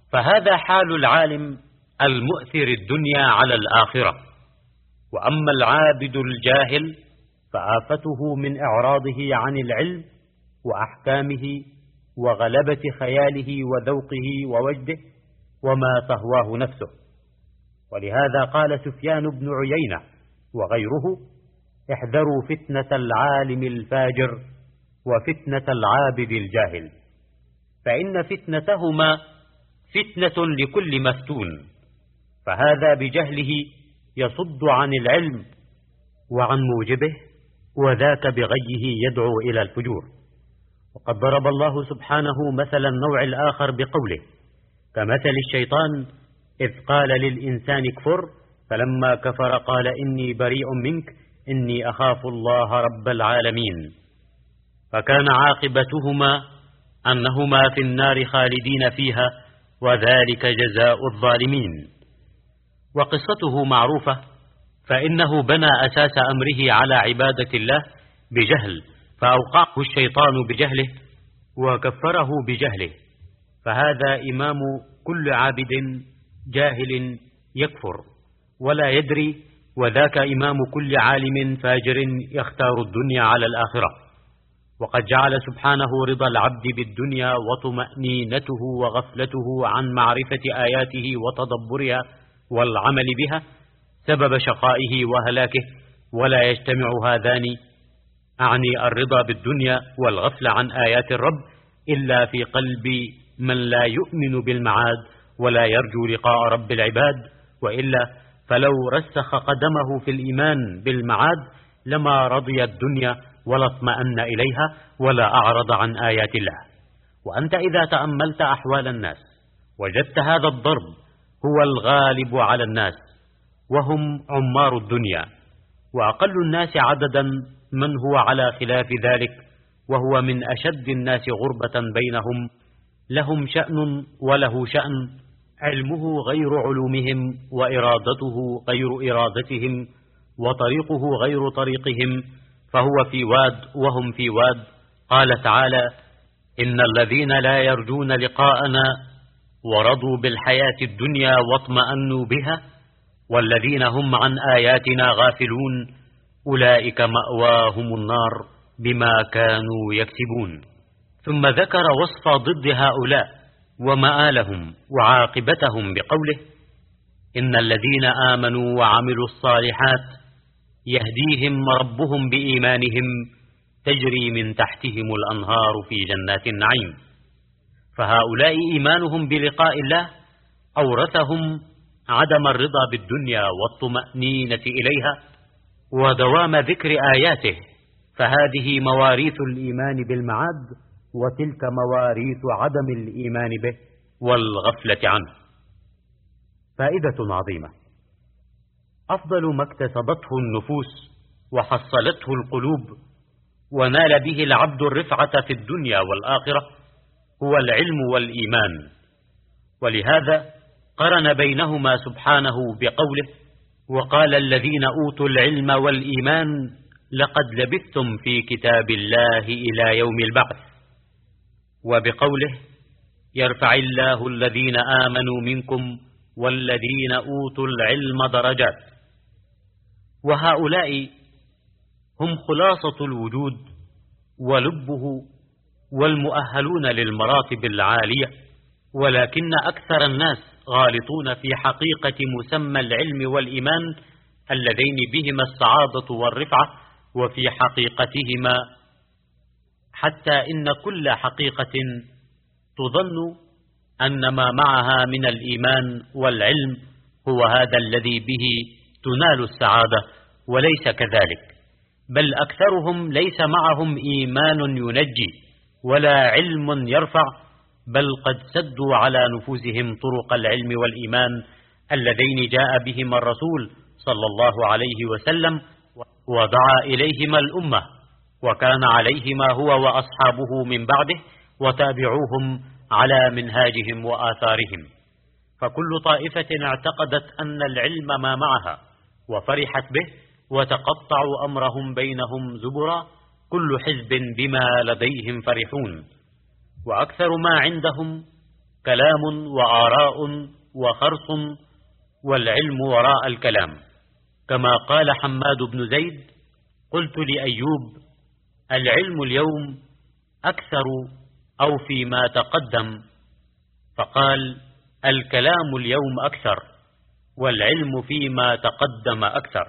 فهذا حال العالم المؤثر الدنيا على الآخرة. وأما العابد الجاهل فآفته من إعراضه عن العلم وأحكامه وغلبة خياله وذوقه ووجده وما تهواه نفسه. ولهذا قال سفيان بن عيينة وغيره: احذروا فتنة العالم الفاجر وفتنة العابد الجاهل، فإن فتنتهما فتنة لكل مفتون، فهذا بجهله يصد عن العلم وعن موجبه، وذاك بغيه يدعو إلى الفجور. وقد ضرب الله سبحانه مثل النوع الآخر بقوله: كمثل الشيطان إذ قال للإنسان اكفر فلما كفر قال إني بريء منك إني أخاف الله رب العالمين، فكان عاقبتهما أنهما في النار خالدين فيها وذلك جزاء الظالمين. وقصته معروفة، فإنه بنى أساس أمره على عبادة الله بجهل، فأوقعه الشيطان بجهله وكفره بجهله، فهذا إمام كل عابد جاهل يكفر ولا يدري، وذاك إمام كل عالم فاجر يختار الدنيا على الآخرة. وقد جعل سبحانه رضا العبد بالدنيا وطمأنينته وغفلته عن معرفة آياته وتدبرها والعمل بها سبب شقائه وهلاكه، ولا يجتمع هذان، أعني الرضا بالدنيا والغفل عن آيات الرب، إلا في قلب من لا يؤمن بالمعاد ولا يرجو لقاء رب العباد، وإلا فلو رسخ قدمه في الإيمان بالمعاد لما رضي الدنيا ولا اطمأن إليها ولا أعرض عن آيات الله. وأنت إذا تأملت أحوال الناس وجدت هذا الضرب هو الغالب على الناس، وهم عمار الدنيا، وأقل الناس عددا من هو على خلاف ذلك، وهو من أشد الناس غربة بينهم، لهم شأن وله شأن، علمه غير علومهم وإرادته غير إرادتهم وطريقه غير طريقهم، فهو في واد وهم في واد. قال تعالى: إن الذين لا يرجون لقاءنا ورضوا بالحياة الدنيا واطمأنوا بها والذين هم عن آياتنا غافلون أولئك مأواهم النار بما كانوا يكسبون. ثم ذكر وصف ضد هؤلاء ومآلهم وعاقبتهم بقوله: إن الذين آمنوا وعملوا الصالحات يهديهم ربهم بإيمانهم تجري من تحتهم الأنهار في جنات النعيم. فهؤلاء إيمانهم بلقاء الله أورثهم عدم الرضا بالدنيا والطمأنينة إليها ودوام ذكر آياته، فهذه مواريث الإيمان بالمعاد، وتلك مواريث عدم الإيمان به والغفلة عنه. فائدة عظيمة: أفضل ما اكتسبته النفوس وحصلته القلوب ونال به العبد الرفعة في الدنيا والآخرة هو العلم والإيمان، ولهذا قرن بينهما سبحانه بقوله: وقال الذين أوتوا العلم والإيمان لقد لبثتم في كتاب الله إلى يوم البعث، وبقوله: يرفع الله الذين آمنوا منكم والذين أوتوا العلم درجات. وهؤلاء هم خلاصة الوجود ولبه والمؤهلون للمراتب العالية، ولكن أكثر الناس غالطون في حقيقة مسمى العلم والإيمان اللذين بهما السعادة والرفعة، وفي حقيقتهما، حتى إن كل حقيقة تظن أن ما معها من الإيمان والعلم هو هذا الذي به تنال السعادة، وليس كذلك، بل أكثرهم ليس معهم إيمان ينجي ولا علم يرفع، بل قد سدوا على نفوسهم طرق العلم والإيمان اللذين جاء بهما الرسول صلى الله عليه وسلم ودعا إليهما الأمة، وكان عليهما هو وأصحابه من بعده وتابعوهم على منهاجهم وآثارهم. فكل طائفة اعتقدت أن العلم ما معها وفرحت به وتقطعوا أمرهم بينهم زبرا، كل حزب بما لديهم فرحون، وأكثر ما عندهم كلام وآراء وخرص، والعلم وراء الكلام. كما قال حماد بن زيد: قلت لأيوب: العلم اليوم أكثر أو فيما تقدم؟ فقال: الكلام اليوم أكثر، والعلم فيما تقدم أكثر.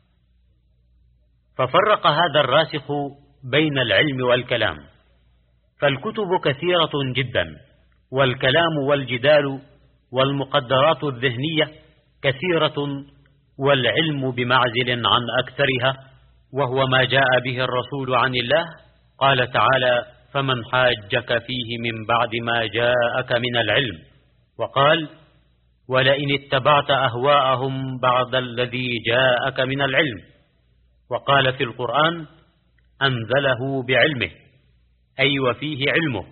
ففرق هذا الراسخ بين العلم والكلام، فالكتب كثيرة جدا، والكلام والجدال والمقدرات الذهنية كثيرة، والعلم بمعزل عن أكثرها، وهو ما جاء به الرسول عن الله. قال تعالى: فمن حاجك فيه من بعد ما جاءك من العلم. وقال: ولئن اتبعت أهواءهم بعد الذي جاءك من العلم. وقال في القرآن: أنزله بعلمه، أي وفيه علمه.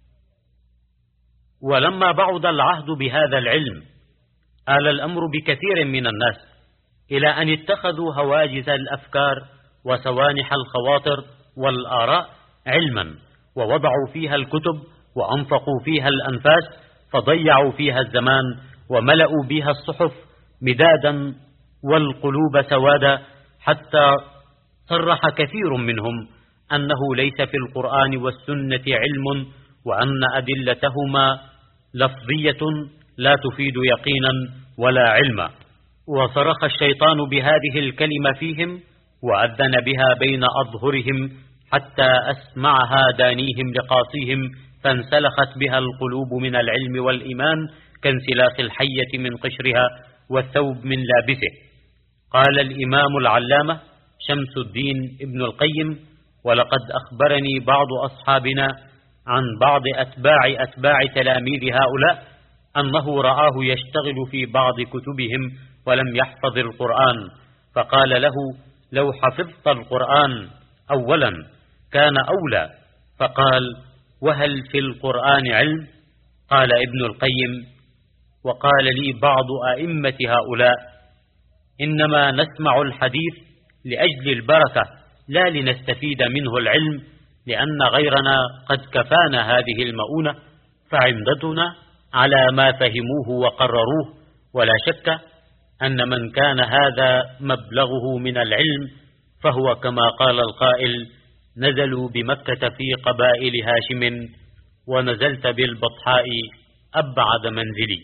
ولما بعد العهد بهذا العلم، آل الأمر بكثير من الناس إلى أن اتخذوا هواجس الأفكار وسوانح الخواطر والآراء علما، ووضعوا فيها الكتب وأنفقوا فيها الأنفاس، فضيعوا فيها الزمان وملأوا بها الصحف مدادا والقلوب سوادا، حتى صرح كثير منهم أنه ليس في القرآن والسنة علم، وأن أدلتهما لفظية لا تفيد يقينا ولا علما. وصرخ الشيطان بهذه الكلمة فيهم، وأذن بها بين أظهرهم، حتى أسمعها دانيهم لقاصيهم، فانسلخت بها القلوب من العلم والإيمان كانسلاخ الحية من قشرها والثوب من لابسه. قال الإمام العلامة شمس الدين ابن القيم: ولقد أخبرني بعض أصحابنا عن بعض أتباع تلاميذ هؤلاء أنه رآه يشتغل في بعض كتبهم ولم يحفظ القرآن، فقال له: لو حفظت القرآن أولا كان أولى. فقال: وهل في القرآن علم؟ قال ابن القيم: وقال لي بعض أئمة هؤلاء: إنما نسمع الحديث لأجل البركة، لا لنستفيد منه العلم، لأن غيرنا قد كفانا هذه المؤونة، فعمدتنا على ما فهموه وقرروه. ولا شك أن من كان هذا مبلغه من العلم فهو كما قال القائل: نزلوا بمكة في قبائل هاشم، ونزلت بالبطحاء أبعد منزلي.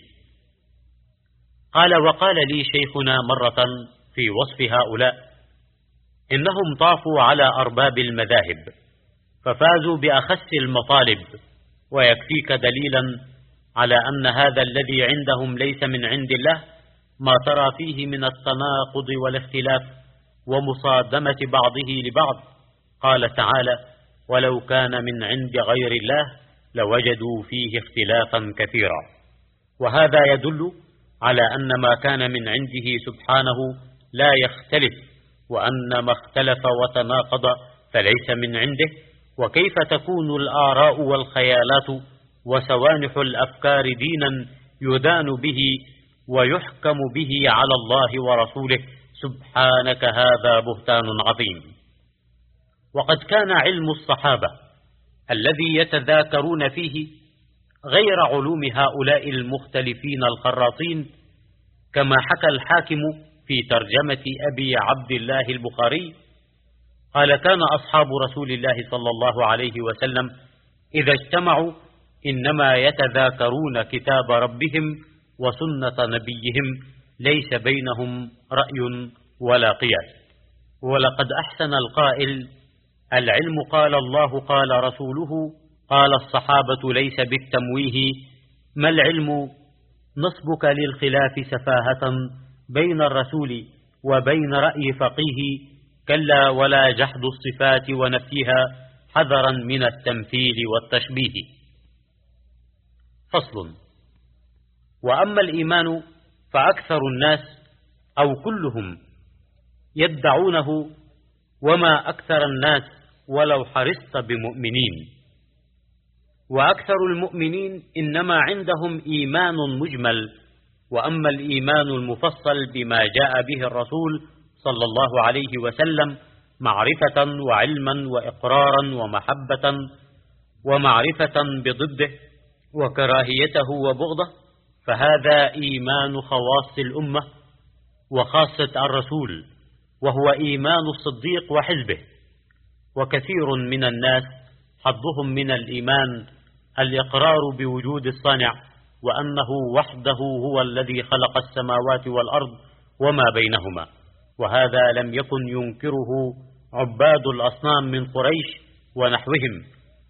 قال: وقال لي شيخنا مرة في وصف هؤلاء: إنهم طافوا على أرباب المذاهب ففازوا بأخس المطالب، ويكفيك دليلا على أن هذا الذي عندهم ليس من عند الله، ما ترى فيه من التناقض والاختلاف ومصادمة بعضه لبعض. قال تعالى: ولو كان من عند غير الله لوجدوا فيه اختلافا كثيرا. وهذا يدل على أن ما كان من عنده سبحانه لا يختلف، وأن ما اختلف وتناقض فليس من عنده. وكيف تكون الآراء والخيالات وسوانح الأفكار دينا يدان به ويحكم به على الله ورسوله؟ سبحانك، هذا بهتان عظيم. وقد كان علم الصحابة الذي يتذاكرون فيه غير علوم هؤلاء المختلفين الخراطين، كما حكى الحاكم في ترجمة أبي عبد الله البخاري قال: كان أصحاب رسول الله صلى الله عليه وسلم إذا اجتمعوا إنما يتذاكرون كتاب ربهم وسنة نبيهم، ليس بينهم رأي ولا قياس. ولقد أحسن القائل: العلم قال الله قال رسوله قال الصحابة، ليس بالتمويه. ما العلم؟ نصبك للخلاف سفاهة بين الرسول وبين رأي فقيه، كلا ولا جحد الصفات ونفيها، حذرا من التمثيل والتشبيه. فصل. وأما الإيمان فأكثر الناس أو كلهم يدعونه، وما أكثر الناس ولو حرصت بمؤمنين. وأكثر المؤمنين إنما عندهم إيمان مجمل، وأما الإيمان المفصل بما جاء به الرسول صلى الله عليه وسلم معرفة وعلما وإقرارا ومحبة ومعرفة بضده، وكراهيته وبغضه، فهذا إيمان خواص الأمة وخاصة الرسول، وهو إيمان الصديق وحزبه. وكثير من الناس حظهم من الإيمان الإقرار بوجود الصانع، وأنه وحده هو الذي خلق السماوات والأرض وما بينهما، وهذا لم يكن ينكره عباد الأصنام من قريش ونحوهم.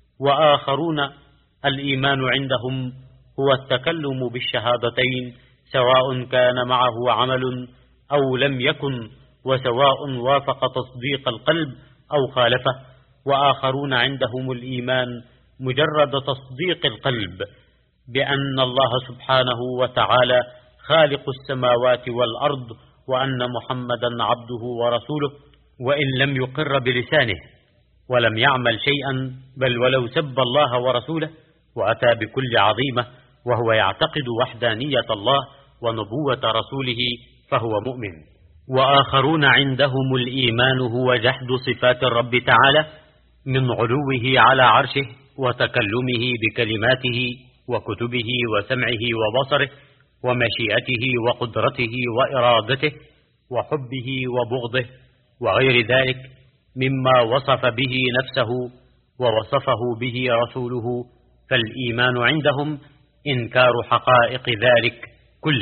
وآخرون الإيمان عندهم هو التكلم بالشهادتين، سواء كان معه عمل أو لم يكن، وسواء وافق تصديق القلب أو خالفه. وآخرون عندهم الإيمان مجرد تصديق القلب بأن الله سبحانه وتعالى خالق السماوات والأرض، وأن محمدا عبده ورسوله، وإن لم يقر بلسانه ولم يعمل شيئا، بل ولو سب الله ورسوله وأتى بكل عظيمة وهو يعتقد وحدانية الله ونبوة رسوله فهو مؤمن. وآخرون عندهم الإيمان هو جحد صفات الرب تعالى من علوه على عرشه وتكلمه بكلماته وكتبه وسمعه وبصره ومشيئته وقدرته وإرادته وحبه وبغضه وغير ذلك مما وصف به نفسه ووصفه به رسوله. فالإيمان عندهم إنكار حقائق ذلك كله،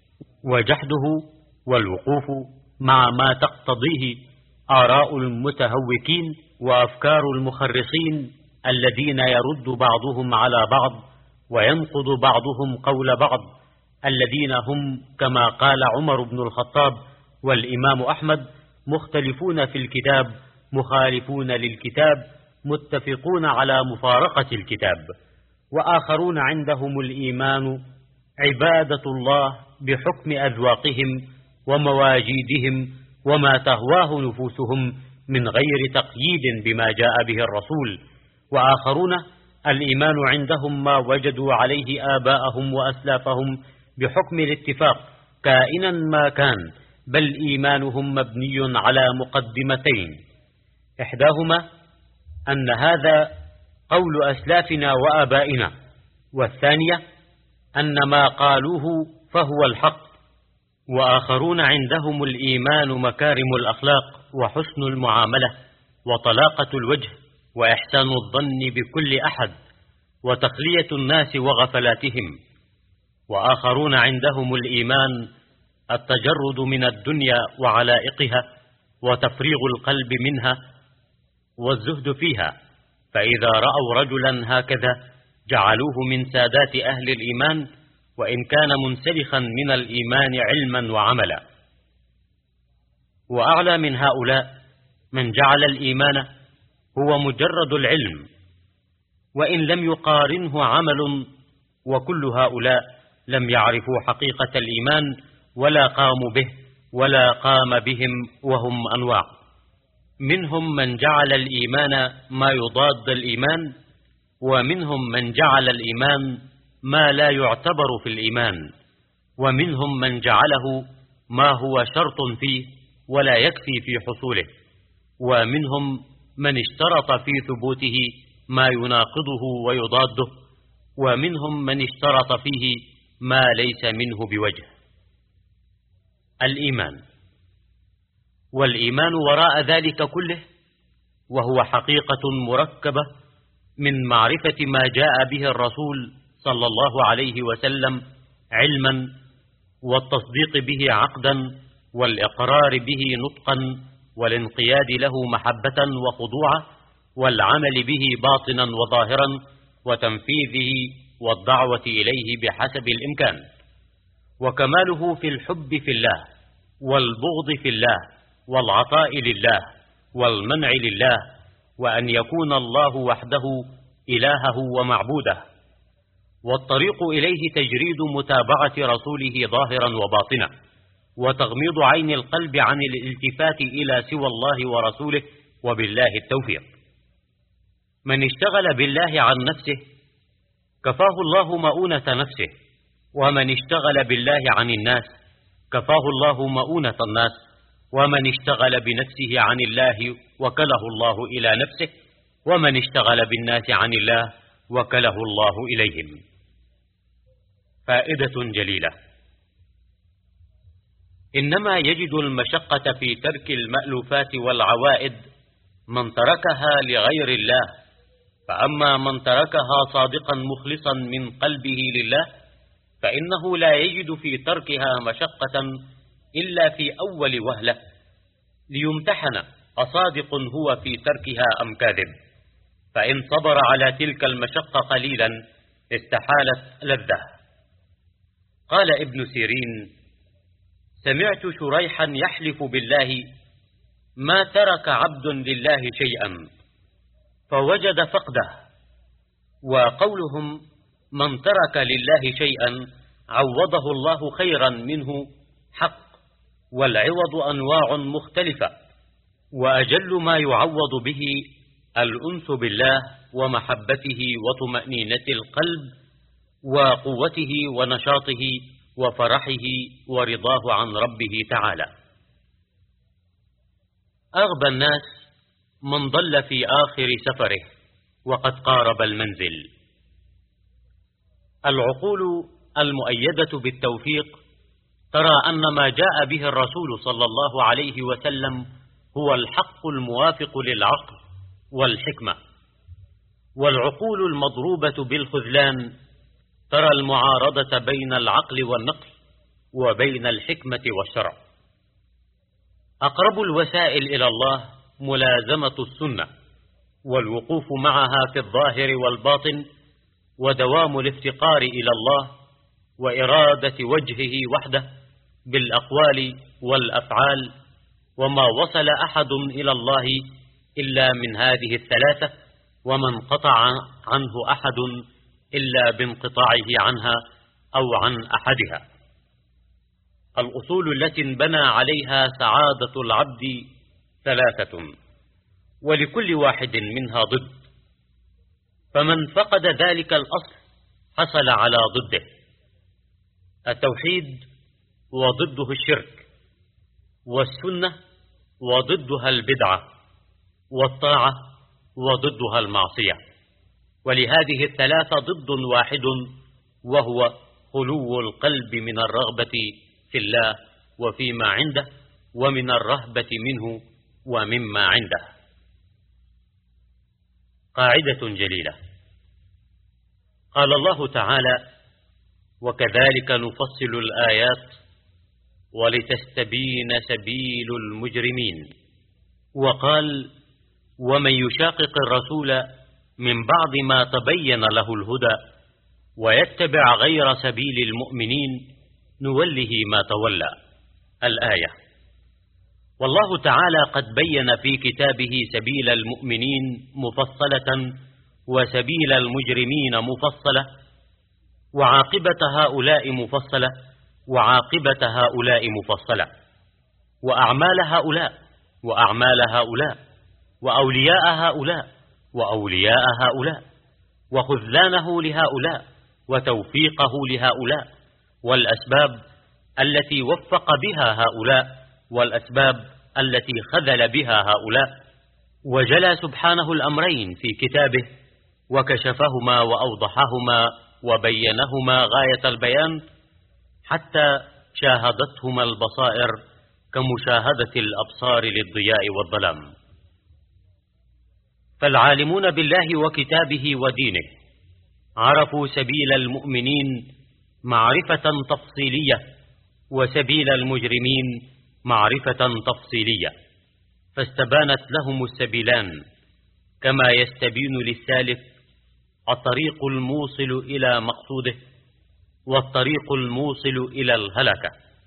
وجحده والوقوف مع ما تقتضيه آراء المتهوكين وأفكار المخرصين الذين يرد بعضهم على بعض وينقض بعضهم قول بعض، الذين هم كما قال عمر بن الخطاب والإمام أحمد مختلفون في الكتاب مخالفون للكتاب متفقون على مفارقة الكتاب. وآخرون عندهم الإيمان عبادة الله بحكم أذواقهم ومواجيدهم وما تهواه نفوسهم من غير تقييد بما جاء به الرسول. وآخرون الإيمان عندهم ما وجدوا عليه آباءهم وأسلافهم بحكم الاتفاق كائنا ما كان، بل إيمانهم مبني على مقدمتين: إحداهما أن هذا قول أسلافنا وآبائنا، والثانية أن ما قالوه فهو الحق. وآخرون عندهم الإيمان مكارم الأخلاق وحسن المعاملة وطلاقة الوجه وإحسان الظن بكل أحد وتخلية الناس وغفلاتهم. وآخرون عندهم الإيمان التجرد من الدنيا وعلائقها وتفريغ القلب منها والزهد فيها، فإذا رأوا رجلا هكذا جعلوه من سادات أهل الإيمان، وإن كان منسلخا من الإيمان علما وعملا. وأعلى من هؤلاء من جعل الإيمان هو مجرد العلم وإن لم يقارنه عمل، وكل هؤلاء لم يعرفوا حقيقة الإيمان ولا قاموا به ولا قام بهم، وهم أنواع: منهم من جعل الإيمان ما يضاد الإيمان، ومنهم من جعل الإيمان ما لا يعتبر في الإيمان، ومنهم من جعله ما هو شرط فيه ولا يكفي في حصوله، ومنهم من اشترط في ثبوته ما يناقضه ويضاده، ومنهم من اشترط فيه ما ليس منه بوجه. الإيمان، والإيمان وراء ذلك كله وهو حقيقة مركبة من معرفة ما جاء به الرسول صلى الله عليه وسلم علما، والتصديق به عقدا، والإقرار به نطقا، والانقياد له محبة وخضوعا، والعمل به باطنا وظاهرا، وتنفيذه والدعوة إليه بحسب الإمكان. وكماله في الحب في الله والبغض في الله والعطاء لله والمنع لله، وأن يكون الله وحده إلهه ومعبوده. والطريق إليه تجريد متابعة رسوله ظاهرا وباطنا، وتغميض عين القلب عن الالتفات إلى سوى الله ورسوله، وبالله التوفيق. من اشتغل بالله عن نفسه كفاه الله مؤونة نفسه، ومن اشتغل بالله عن الناس كفاه الله مؤونة الناس، ومن اشتغل بنفسه عن الله وكله الله إلى نفسه، ومن اشتغل بالناس عن الله وكله الله إليهم. فائدة جليلة: إنما يجد المشقة في ترك المألوفات والعوائد من تركها لغير الله، فأما من تركها صادقا مخلصا من قلبه لله فإنه لا يجد في تركها مشقة إلا في أول وهلة، ليمتحن أصادق هو في تركها أم كاذب، فإن صبر على تلك المشقة قليلا استحالت لذة. قال ابن سيرين: سمعت شريحا يحلف بالله ما ترك عبد لله شيئا فوجد فقده. وقولهم من ترك لله شيئا عوضه الله خيرا منه حق، والعوض أنواع مختلفة، وأجل ما يعوض به الأنس بالله ومحبته وطمأنينة القلب وقوته ونشاطه وفرحه ورضاه عن ربه تعالى. أغبى الناس من ضل في آخر سفره وقد قارب المنزل. العقول المؤيدة بالتوفيق ترى أن ما جاء به الرسول صلى الله عليه وسلم هو الحق الموافق للعقل والحكمة، والعقول المضروبة بالخذلان ترى المعارضة بين العقل والنقل وبين الحكمة والشرع. أقرب الوسائل إلى الله ملازمة السنة والوقوف معها في الظاهر والباطن، ودوام الافتقار إلى الله وإرادة وجهه وحده بالأقوال والأفعال، وما وصل أحد إلى الله إلا من هذه الثلاثة، وما انقطع عنه أحد إلا بانقطاعه عنها أو عن أحدها. الأصول التي انبنى عليها سعادة العبد ثلاثة، ولكل واحد منها ضد، فمن فقد ذلك الأصل حصل على ضده: التوحيد وضده الشرك، والسنة وضدها البدعة، والطاعة وضدها المعصية. ولهذه الثلاثة ضد واحد، وهو خلو القلب من الرغبة في الله وفيما عنده، ومن الرهبة منه ومما عنده. قاعدة جليلة: قال الله تعالى: وكذلك نفصل الآيات ولتستبين سبيل المجرمين. وقال: ومن يشاقق الرسول من بعد ما تبين له الهدى ويتبع غير سبيل المؤمنين نوله ما تولى. الآية. والله تعالى قد بين في كتابه سبيل المؤمنين مفصلة وسبيل المجرمين مفصلة، وعاقبة هؤلاء مفصلة وعاقبة هؤلاء مفصلة، وأعمال هؤلاء وأعمال هؤلاء، وأولياء هؤلاء وأولياء هؤلاء، وخذلانه لهؤلاء وتوفيقه لهؤلاء، والأسباب التي وفق بها هؤلاء والأسباب التي خذل بها هؤلاء. وجلى سبحانه الأمرين في كتابه وكشفهما وأوضحهما وبينهما غاية البيان، حتى شاهدتهما البصائر كمشاهدة الأبصار للضياء والظلام. فالعالمون بالله وكتابه ودينه عرفوا سبيل المؤمنين معرفة تفصيلية، وسبيل المجرمين معرفة تفصيلية، فاستبانت لهم السبيلان، كما يستبين للسالف الطريق الموصل إلى مقصوده والطريق الموصل إلى الهلكة.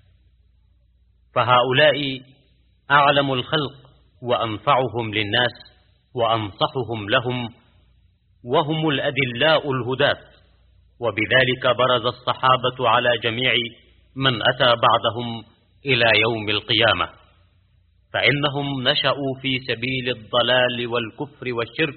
فهؤلاء أعلم الخلق وأنفعهم للناس وأنصحهم لهم، وهم الأدلاء الهداة، وبذلك برز الصحابة على جميع من أتى بعدهم إلى يوم القيامة، فإنهم نشأوا في سبيل الضلال والكفر والشرك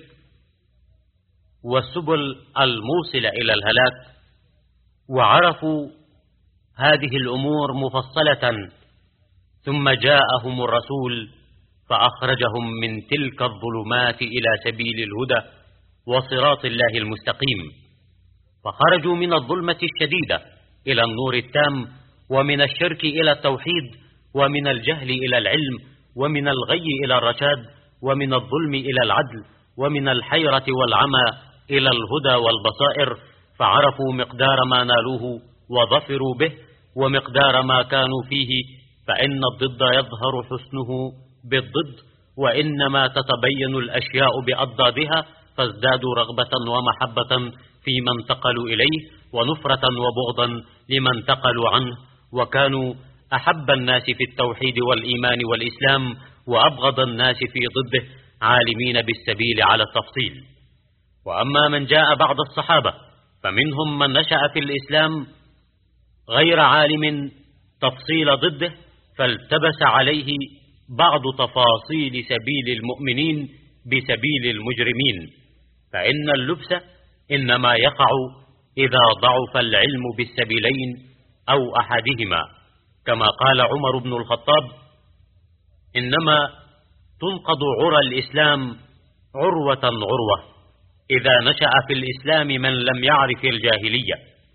والسبل الموصلة إلى الهلاك، وعرفوا هذه الأمور مفصلة، ثم جاءهم الرسول فأخرجهم من تلك الظلمات إلى سبيل الهدى وصراط الله المستقيم، فخرجوا من الظلمة الشديدة إلى النور التام، ومن الشرك إلى التوحيد، ومن الجهل إلى العلم، ومن الغي إلى الرشاد، ومن الظلم إلى العدل، ومن الحيرة والعمى إلى الهدى والبصائر، فعرفوا مقدار ما نالوه وظفروا به ومقدار ما كانوا فيه، فإن الضد يظهر حسنه بالضد، وإنما تتبين الأشياء بأضدادها، فازدادوا رغبة ومحبة فيما انتقلوا إليه، ونفرة وبغضا لمن انتقلوا عنه، وكانوا أحب الناس في التوحيد والإيمان والإسلام، وأبغض الناس في ضده، عالمين بالسبيل على التفصيل. وأما من جاء بعد الصحابة فمنهم من نشأ في الإسلام غير عالم تفصيل ضده، فالتبس عليه بعض تفاصيل سبيل المؤمنين بسبيل المجرمين، فإن اللبس إنما يقع إذا ضعف العلم بالسبيلين أو أحدهما، كما قال عمر بن الخطاب: إنما تنقض عرى الإسلام عروة عروة إذا نشأ في الإسلام من لم يعرف الجاهلية.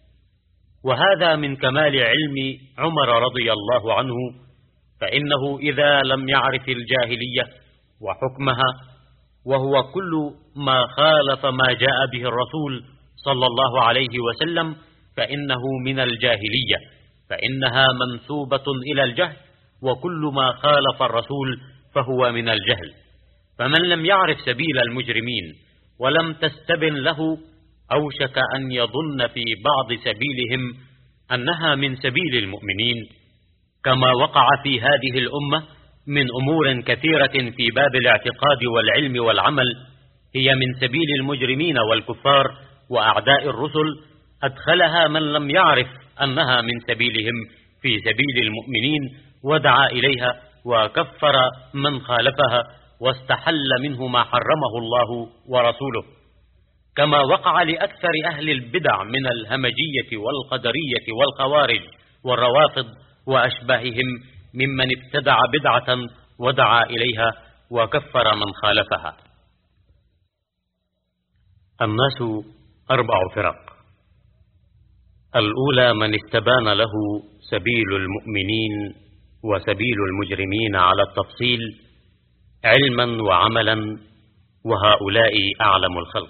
وهذا من كمال علم عمر رضي الله عنه، فإنه إذا لم يعرف الجاهلية وحكمها، وهو كل ما خالف ما جاء به الرسول صلى الله عليه وسلم، فإنه من الجاهلية، فإنها منسوبة إلى الجهل، وكل ما خالف الرسول فهو من الجهل. فمن لم يعرف سبيل المجرمين ولم تستبن له، أوشك أن يظن في بعض سبيلهم أنها من سبيل المؤمنين، كما وقع في هذه الأمة من أمور كثيرة في باب الاعتقاد والعلم والعمل هي من سبيل المجرمين والكفار وأعداء الرسل، أدخلها من لم يعرف أنها من سبيلهم في سبيل المؤمنين، ودعا إليها وكفر من خالفها، واستحل منه ما حرمه الله ورسوله، كما وقع لأكثر أهل البدع من الهمجية والقدرية والخوارج والروافض وأشباههم، ممن ابتدع بدعة ودعا إليها وكفر من خالفها. الناس 4 فرق: الأولى من استبان له سبيل المؤمنين وسبيل المجرمين على التفصيل علما وعملا، وهؤلاء أعلم الخلق.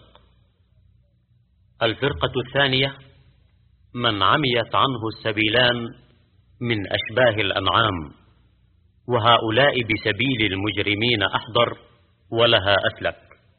الفرقة الثانية من عميت عنه السبيلان من أشباه الأنعام، وهؤلاء بسبيل المجرمين أحضر ولها أسلك.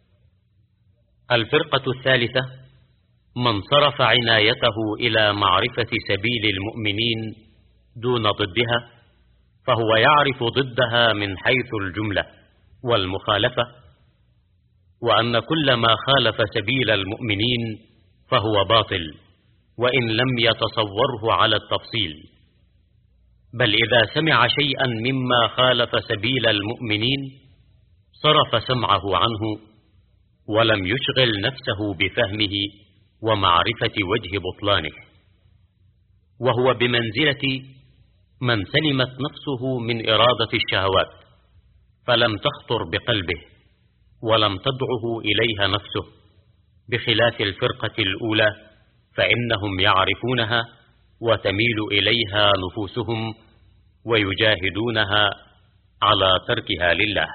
الفرقة الثالثة من صرف عنايته إلى معرفة سبيل المؤمنين دون ضدها، فهو يعرف ضدها من حيث الجملة والمخالفة، وأن كل ما خالف سبيل المؤمنين فهو باطل، وإن لم يتصوره على التفصيل، بل إذا سمع شيئا مما خالف سبيل المؤمنين صرف سمعه عنه، ولم يشغل نفسه بفهمه ومعرفة وجه بطلانه، وهو بمنزلة من سلمت نفسه من إرادة الشهوات، فلم تخطر بقلبه ولم تدعه إليها نفسه، بخلاف الفرقة الأولى فإنهم يعرفونها وتميل إليها نفوسهم ويجاهدونها على تركها لله.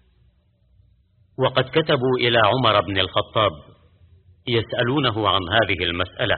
وقد كتبوا إلى عمر بن الخطاب يسألونه عن هذه المسألة: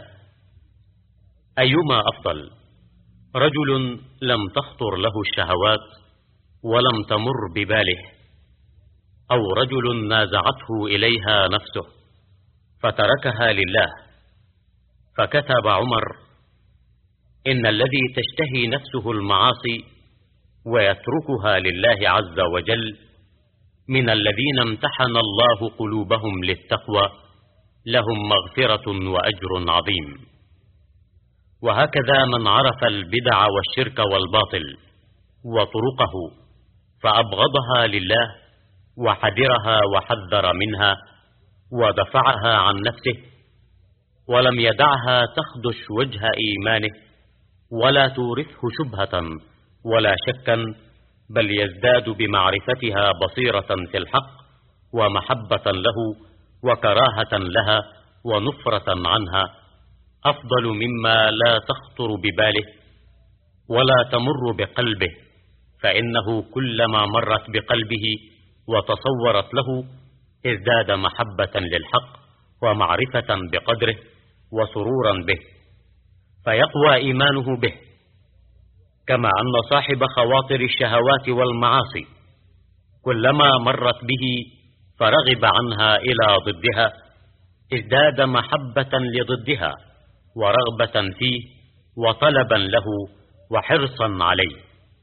أيما أفضل، رجل لم تخطر له الشهوات ولم تمر بباله، أو رجل نازعته إليها نفسه فتركها لله؟ فكتب عمر: إن الذي تشتهي نفسه المعاصي ويتركها لله عز وجل من الذين امتحن الله قلوبهم للتقوى، لهم مغفرة وأجر عظيم. وهكذا من عرف البدع والشرك والباطل وطرقه فأبغضها لله وحذرها وحذر منها ودفعها عن نفسه، ولم يدعها تخدش وجه إيمانه ولا تورثه شبهة ولا شكا، بل يزداد بمعرفتها بصيرة في الحق ومحبة له وكراهة لها ونفرة عنها، أفضل مما لا تخطر بباله ولا تمر بقلبه، فإنه كلما مرت بقلبه وتصورت له ازداد محبة للحق ومعرفة بقدره وسرورا به، فيقوى إيمانه به. كما أن صاحب خواطر الشهوات والمعاصي كلما مرت به فرغب عنها إلى ضدها ازداد محبة لضدها ورغبة فيه وطلبا له وحرصا عليه.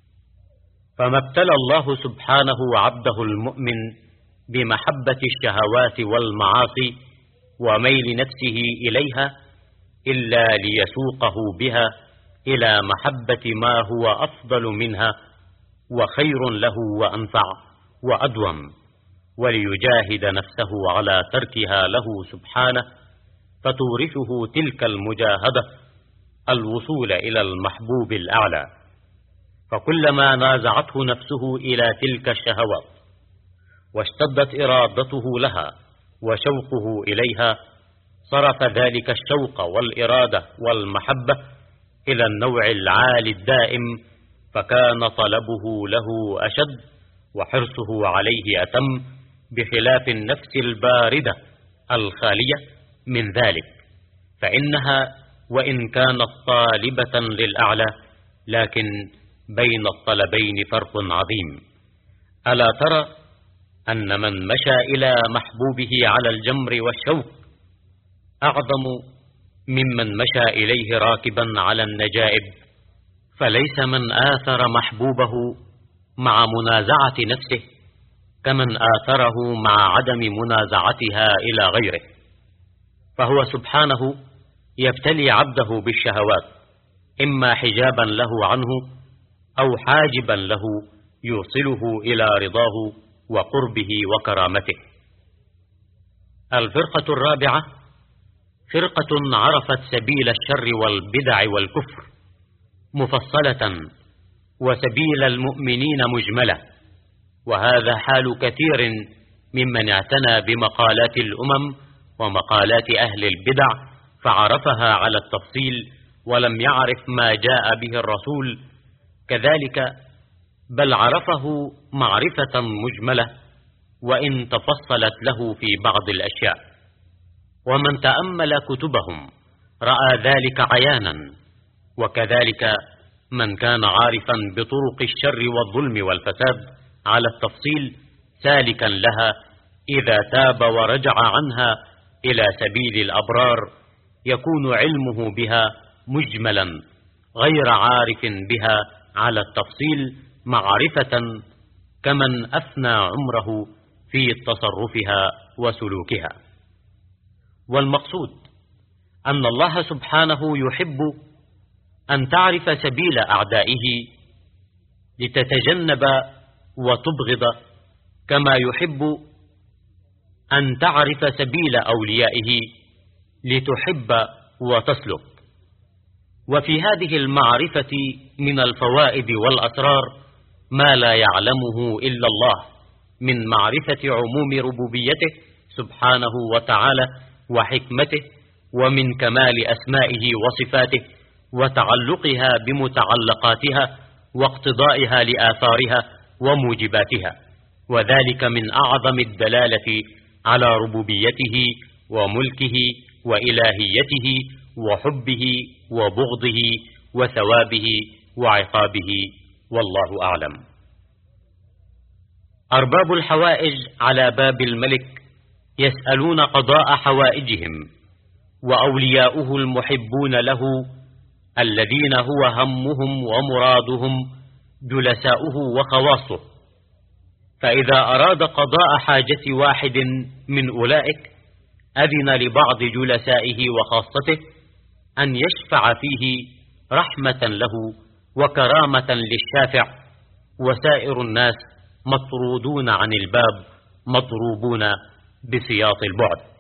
فما ابتلى الله سبحانه عبده المؤمن بمحبة الشهوات والمعاصي وميل نفسه إليها إلا ليسوقه بها إلى محبة ما هو أفضل منها وخير له وأنفع وأدوم، وليجاهد نفسه على تركها له سبحانه، فتورثه تلك المجاهدة الوصول إلى المحبوب الأعلى. فكلما نازعته نفسه إلى تلك الشهوات واشتدت إرادته لها وشوقه إليها، صرف ذلك الشوق والإرادة والمحبة إلى النوع العالي الدائم، فكان طلبه له أشد وحرصه عليه أتم، بخلاف النفس الباردة الخالية من ذلك، فإنها وإن كانت طالبة للأعلى لكن بين الطلبين فرق عظيم. ألا ترى أن من مشى إلى محبوبه على الجمر والشوك أعظم ممن مشى إليه راكبا على النجائب؟ فليس من آثر محبوبه مع منازعة نفسه كمن آثره مع عدم منازعتها إلى غيره، فهو سبحانه يبتلي عبده بالشهوات إما حجابا له عنه أو حاجبا له يوصله إلى رضاه وقربه وكرامته. الفرقة الرابعة فرقة عرفت سبيل الشر والبدع والكفر مفصلة وسبيل المؤمنين مجملة، وهذا حال كثير ممن اعتنى بمقالات الأمم ومقالات أهل البدع فعرفها على التفصيل ولم يعرف ما جاء به الرسول كذلك، بل عرفه معرفة مجملة وإن تفصلت له في بعض الأشياء. ومن تأمل كتبهم رأى ذلك عيانا، وكذلك من كان عارفا بطرق الشر والظلم والفساد على التفصيل سالكا لها إذا تاب ورجع عنها إلى سبيل الأبرار، يكون علمه بها مجملا غير عارف بها على التفصيل معرفة كمن أفنى عمره في تصرفها وسلوكها. والمقصود أن الله سبحانه يحب أن تعرف سبيل أعدائه لتتجنب وتبغض، كما يحب أن تعرف سبيل أوليائه لتحب وتسلك. وفي هذه المعرفة من الفوائد والأسرار ما لا يعلمه إلا الله من معرفة عموم ربوبيته سبحانه وتعالى وحكمته، ومن كمال أسمائه وصفاته وتعلقها بمتعلقاتها واقتضائها لآثارها وموجباتها، وذلك من أعظم الدلالة على ربوبيته وملكه وإلهيته وحبه وبغضه وثوابه وعقابه، والله أعلم. أرباب الحوائج على باب الملك يسألون قضاء حوائجهم، وأولياؤه المحبون له الذين هو همهم ومرادهم جلساؤه وخواصه، فإذا أراد قضاء حاجة واحد من أولئك أذن لبعض جلسائه وخاصته أن يشفع فيه رحمة له وكرامة للشافع، وسائر الناس مطرودون عن الباب مضروبون بسياط البعد.